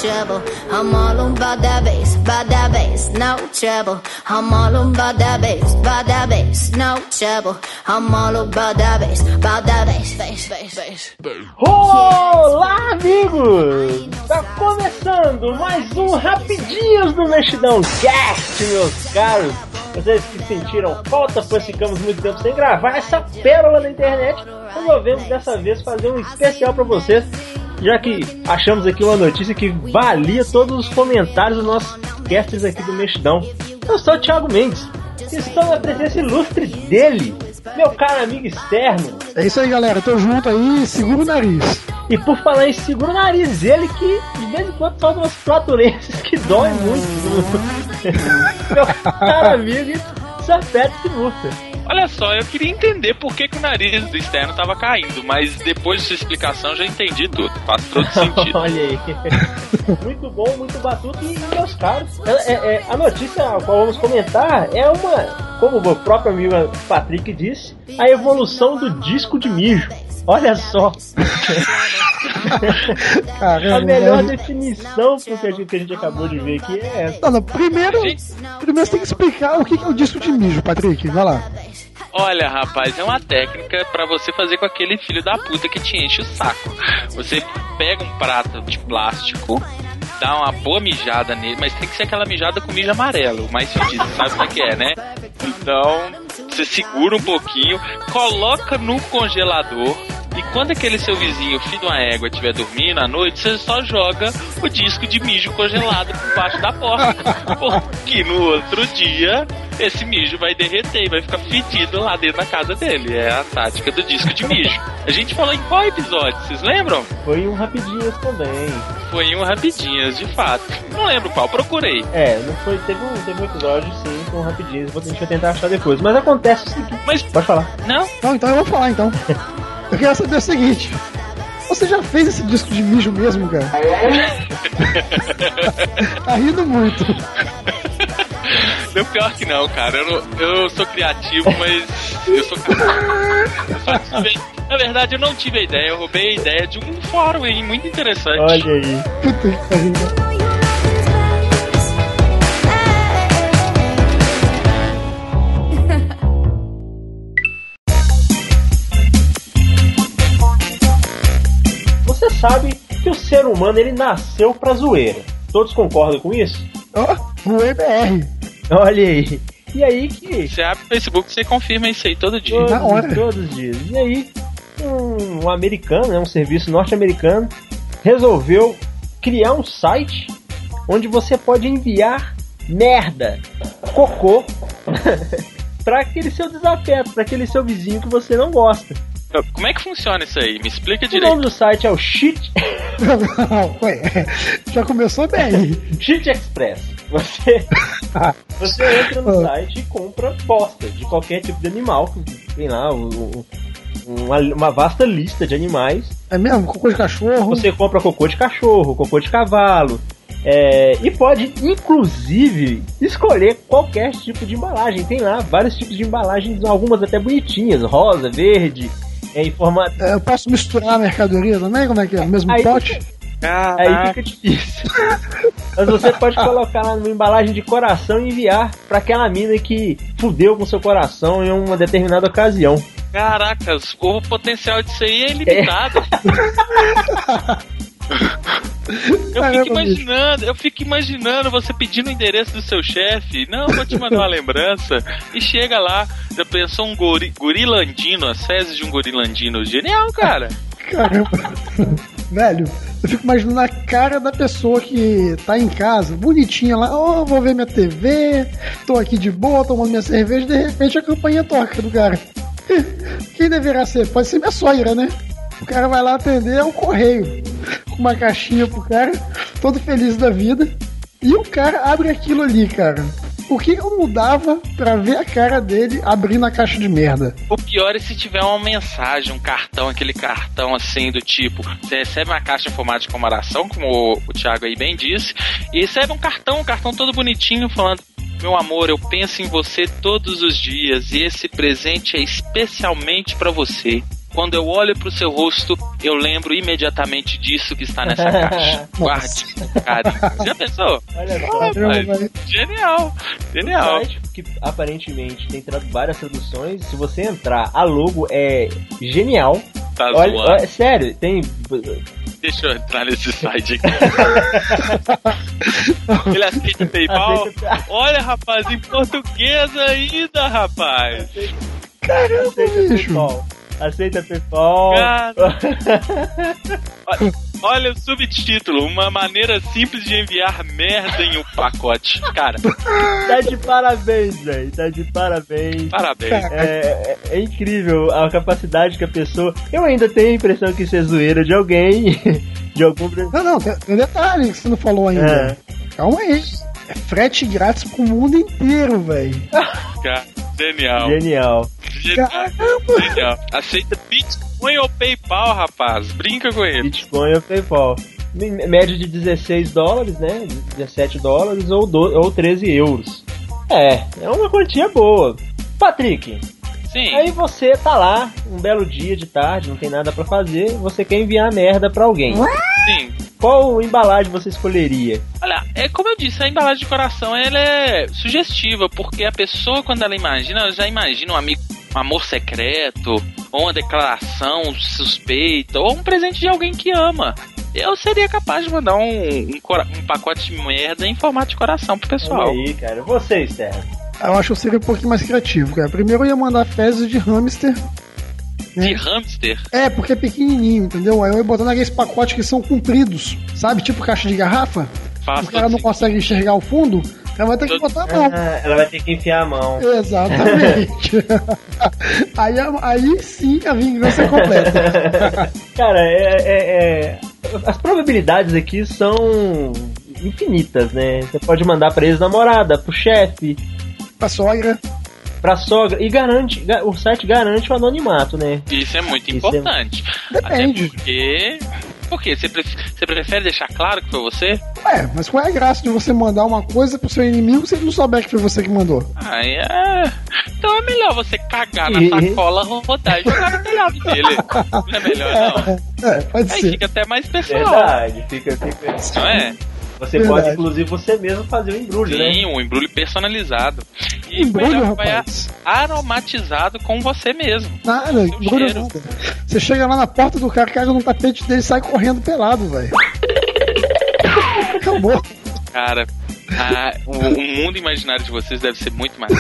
trouble. I'm all about that bass, no trouble. I'm all about that bass, no trouble. I'm all about that bass, bass. Olá, amigos! Tá começando mais um Rapidinhos do Mexidão Cast, meus caros. Vocês que sentiram falta, pois ficamos muito tempo sem gravar essa pérola da internet, resolvemos dessa vez fazer um especial pra vocês, já que achamos aqui uma notícia que valia todos os comentários dos nossos casts aqui do Mexidão. Eu sou o Thiago Mendes e estou na presença ilustre dele, meu caro amigo externo. É isso aí, galera, tô junto aí, segura o nariz. E por falar em segura o nariz, ele que de vez em quando solta umas flatulências que doem muito. Meu caro amigo, Sarpete Murta. Olha só, eu queria entender por que o nariz do externo estava caindo, mas depois de sua explicação eu já entendi tudo, faz todo sentido. Olha aí. Muito bom, muito batuto. E meus caros, a notícia a qual vamos comentar é uma, como o próprio amigo Patrick disse, a evolução do disco de mijo. Olha só. Caramba, a melhor definição pro que a gente acabou de ver aqui é essa. Não, primeiro você tem que explicar o que é o disco de mijo, Patrick. Vai lá. Olha, rapaz, é uma técnica pra você fazer com aquele filho da puta que te enche o saco. Você pega um prato de plástico, dá uma boa mijada nele, mas tem que ser aquela mijada com mijo amarelo, mais fedido, sabe como é que é, né? Então, você segura um pouquinho, coloca no congelador, e quando aquele seu vizinho, filho de uma égua, estiver dormindo à noite, você só joga o disco de mijo congelado por baixo da porta. Porque no outro dia, esse mijo vai derreter e vai ficar fedido lá dentro da casa dele. É a tática do disco de mijo. A gente falou em qual episódio, vocês lembram? Foi um Rapidinhas também. Foi um Rapidinhas, de fato. Não lembro qual, procurei. Não foi, teve um episódio sim, com Rapidinhas, a gente vai tentar achar depois. Mas acontece o seguinte. Mas pode falar. Não, então eu vou falar então. Eu quero saber o seguinte: você já fez esse disco de mijo mesmo, cara? Tá rindo muito. Não, pior que não, cara. Eu sou criativo, mas eu sou capaz. Na verdade, eu não tive a ideia. Eu roubei a ideia de um fórum aí muito interessante. Olha aí. Puta que pariu. Você sabe que o ser humano ele nasceu pra zoeira. Todos concordam com isso? O EBR. Olha aí. E aí que... Você abre o Facebook e você confirma isso aí todo dia. Todos os dias. E aí, um americano, um serviço norte-americano, resolveu criar um site onde você pode enviar merda, cocô, pra aquele seu desafeto, pra aquele seu vizinho que você não gosta. Como é que funciona isso aí? Me explica O direito. nome do site é o Shit... Já começou bem. Shit Express. Você entra no site e compra bosta de qualquer tipo de animal. Tem lá uma vasta lista de animais. É mesmo? Cocô de cachorro? Você compra cocô de cachorro, cocô de cavalo. E pode, inclusive, escolher qualquer tipo de embalagem. Tem lá vários tipos de embalagens, algumas até bonitinhas, rosa, verde, em formato... Eu posso misturar a mercadoria também? Como é que é? O mesmo pote? Aí fica difícil. Mas você pode colocar lá numa embalagem de coração e enviar pra aquela mina que fudeu com seu coração em uma determinada ocasião. Caracas, o potencial disso aí é ilimitado. Eu fico imaginando você pedindo o endereço do seu chefe. Não, vou te mandar uma lembrança. E chega lá, já pensou um gorilandino, as fezes de um gorilandino. Genial, cara. Caramba. Velho, eu fico imaginando a cara da pessoa que tá em casa, bonitinha lá, vou ver minha TV, tô aqui de boa, tomando minha cerveja, de repente a campainha toca do cara. Quem deverá ser? Pode ser minha sogra, né? O cara vai lá atender, é um correio, com uma caixinha pro cara, todo feliz da vida, e o cara abre aquilo ali, cara. O que eu mudava pra ver a cara dele abrindo a caixa de merda? O pior é se tiver uma mensagem, um cartão, aquele cartão assim do tipo, você recebe uma caixa em formato de comemoração, como o Thiago aí bem disse, e recebe um cartão todo bonitinho falando: meu amor, eu penso em você todos os dias e esse presente é especialmente pra você. Quando eu olho pro seu rosto, eu lembro imediatamente disso que está nessa caixa. Guarde, cara. Já pensou? Olha só. Caramba, Genial. Um site que aparentemente tem várias traduções. Se você entrar, a logo é genial. Tá Olha, zoando. sério, tem. Deixa eu entrar nesse site aqui. Ele aceita PayPal? Olha, rapaz, em português ainda, rapaz. caramba, bicho. Aceita PayPal. Cara. Olha o subtítulo, uma maneira simples de enviar merda em um pacote. Cara, Tá de parabéns, velho. Tá de parabéns. parabéns. É incrível a capacidade que a pessoa. Eu ainda tenho a impressão que isso é zoeira de alguém. De algum. Não, tem um detalhe que você não falou ainda. Calma aí. É frete grátis pro mundo inteiro, velho. Cara, genial. Genial. Genial. Aceita Bitcoin ou PayPal, rapaz. Brinca com ele. Bitcoin ou PayPal. Média de $16, né? $17 ou 13 euros. É uma quantia boa. Patrick, Sim. aí você tá lá, um belo dia de tarde, não tem nada pra fazer, você quer enviar merda pra alguém. Sim. Qual embalagem você escolheria? Olha, é como eu disse, a embalagem de coração ela é sugestiva, porque a pessoa, quando ela já imagina um amigo, um amor secreto, ou uma declaração suspeita, ou um presente de alguém que ama. Eu seria capaz de mandar um pacote de merda em formato de coração pro pessoal. Olha aí, cara. Você, Esther. Eu acho que eu seria um pouquinho mais criativo, cara. Primeiro eu ia mandar fezes de hamster. De hamster? É, porque é pequenininho, entendeu? Aí eu ia botar naqueles pacotes que são compridos, sabe? Tipo caixa de garrafa. Faz O cara não consegue enxergar o fundo, ela vai ter que botar a mão. Ela vai ter que enfiar a mão. Exatamente. aí sim a vingança é completa. Cara, as probabilidades aqui são infinitas, né? Você pode mandar pra ex-namorada, pro chefe, Pra sogra. pra sogra. E o site garante o anonimato, né? Isso é muito Isso importante. Depende. Até porque... Por quê? Você prefere deixar claro que foi você? Ué, mas qual é a graça de você mandar uma coisa pro seu inimigo se ele não souber que foi você que mandou? Aí Então é melhor você cagar na sacola, rodar e jogar no telhado dele. Não é melhor, não? Pode Aí ser. fica até mais pessoal. Verdade, fica. Não é? Você Verdade. pode, inclusive, você mesmo fazer o embrulho, né? Sim, um embrulho personalizado. E Embrulho, vai rapaz. aromatizado com você mesmo. Nada, Seu embrulho cheiro. nada. Você chega lá na porta do cara, caga no tapete dele e sai correndo pelado, velho. Acabou. Cara, o mundo imaginário de vocês deve ser muito mais.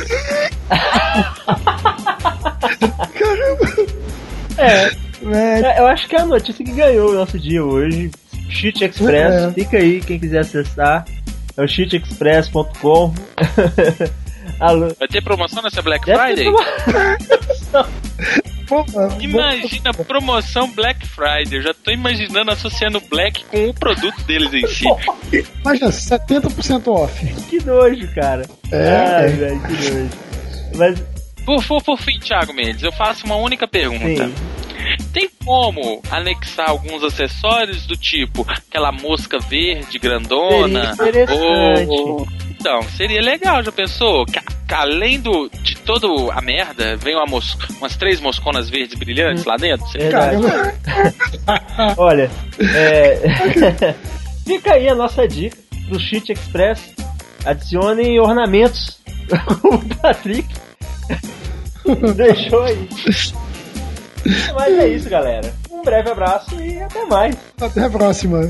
Velho. Eu acho que é a notícia que ganhou o nosso dia hoje. Cheat Express, fica aí quem quiser acessar. É o cheatexpress.com. Vai ter promoção nessa Black Deve ter Friday? Porra, Imagina a promoção Black Friday. Eu já tô imaginando associando Black com o produto deles em si. imagina, 70% off. Que nojo, cara. Ai, velho, que nojo. Mas, Por fim, Thiago Mendes, eu faço uma única pergunta. sim. Tem como anexar alguns acessórios do tipo aquela mosca verde grandona? Seria interessante. Então, seria legal, já pensou? Além de toda a merda, vem umas 3 mosconas verdes brilhantes lá dentro? Verdade. Caramba. Olha, fica aí a nossa dica pro Cheat Express. Adicionem ornamentos. O Patrick deixou aí. Mas é isso, galera. Um breve abraço e até mais. Até a próxima.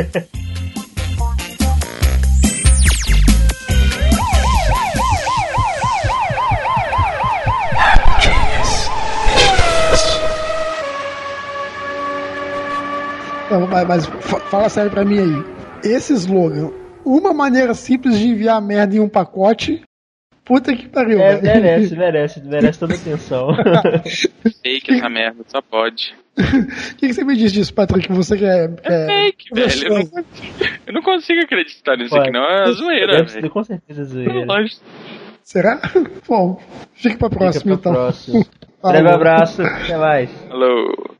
Não, mas fala sério pra mim aí. Esse slogan, uma maneira simples de enviar merda em um pacote. Puta que pariu, velho. Merece toda a atenção. Fake essa merda, só pode. O que você me diz disso, Patrick? Você que é Fake, velho. Eu não consigo acreditar nisso aqui, não. É zoeira, velho. Com certeza zoeira. Lógico. Será? Bom, fica pra próxima, Fica pra então. próxima. Breve abraço, até mais. Alô.